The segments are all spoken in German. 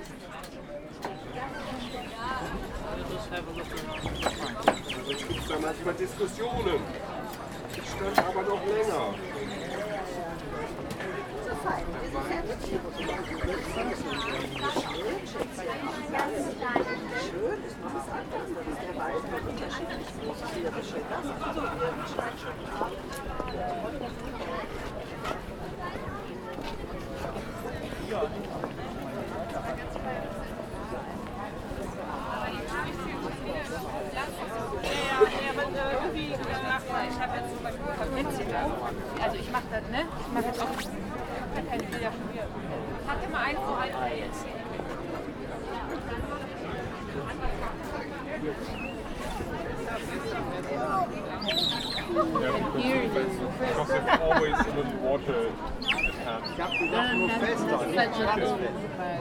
Sonst gibt es da manchmal Diskussionen. Ich stand aber noch länger. Also ich mache das, ne? Ich mache jetzt auch keine Bilder von mir. Sag dir mal 1, 2, 3 jetzt. Because there's always a little water in the pan. Ich hab gedacht, nur fester, nicht ganz fest.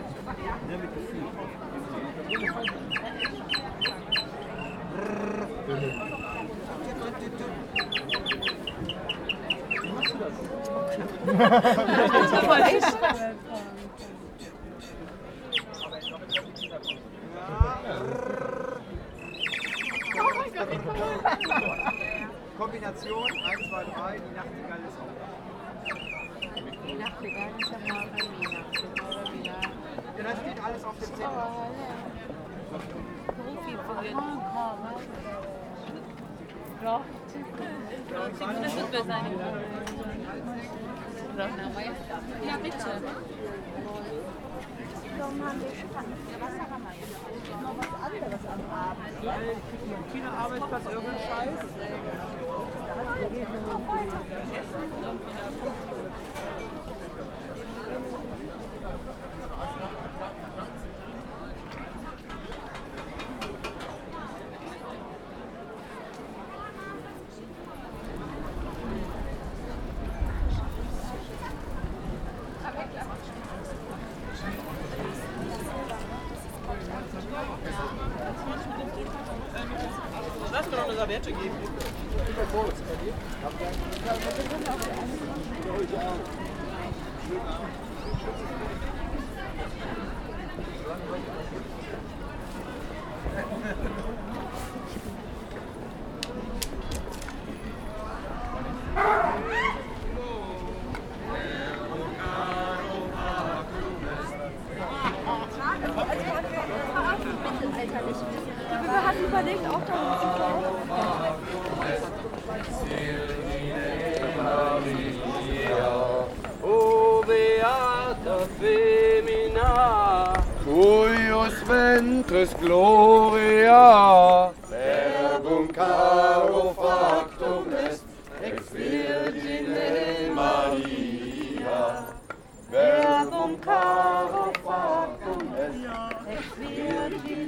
Kombination 1, 2, 3, die Nachtigall ist auch. Die Nachtigall ist ja mal bei mir. Ja, das steht alles auf dem Zettel. Profi probiert. Ja, das wird besser sein. Ja, bitte. Warum haben wir spannend? Wasser haben wir jetzt. Noch was anderes am Abend. China-Arbeitsplatz, irgendein Scheiß. Lass mir noch eine Serviette geben. Wir hatten überlegt, auch da zu O beata femina, cuius ventris gloria, verbum caro factum est, ex Virgine Maria. Verbum caro factum est, ex Virgine